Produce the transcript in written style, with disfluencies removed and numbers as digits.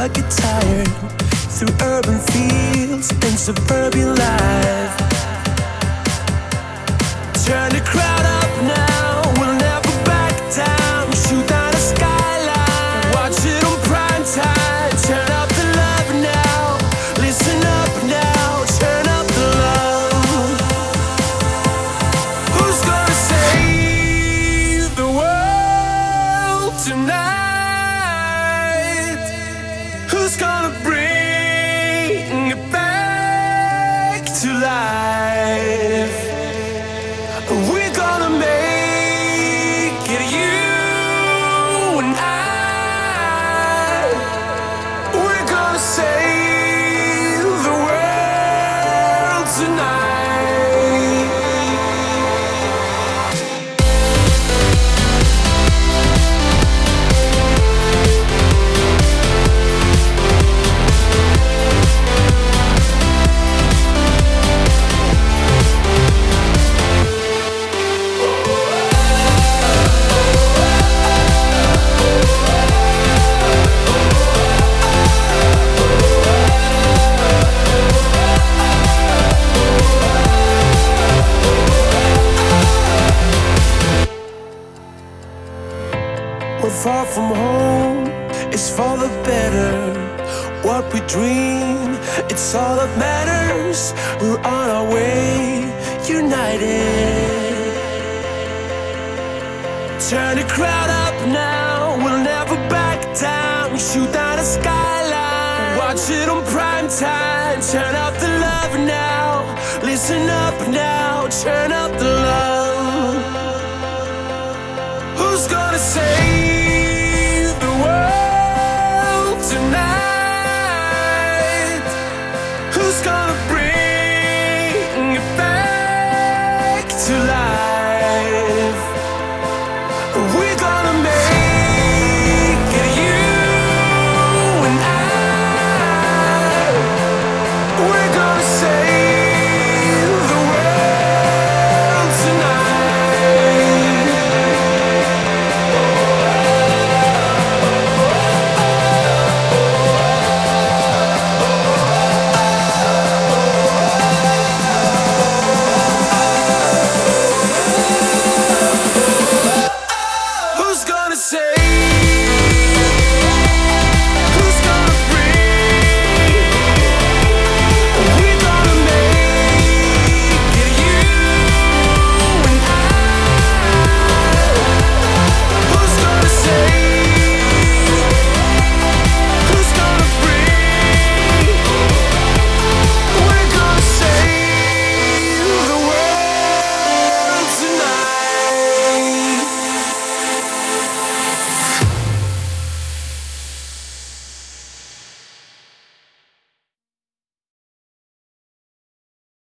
get tired through urban fields and suburban life. Turn the crowd up now, we'll never back down. Shoot down the skyline, watch it on prime time. Turn up the love now, listen up now, turn up the love. Who's gonna save the world tonight? Who's gonna bring it back to life? We're gonna make it, you and I. We're gonna save the world tonight. We're far from home, it's for the better. What we dream, it's all that matters. We're on our way, united. Turn the crowd up now, we'll never back down. Shoot down the skyline, watch it on prime time. Turn up the love now, listen up now, turn up the love.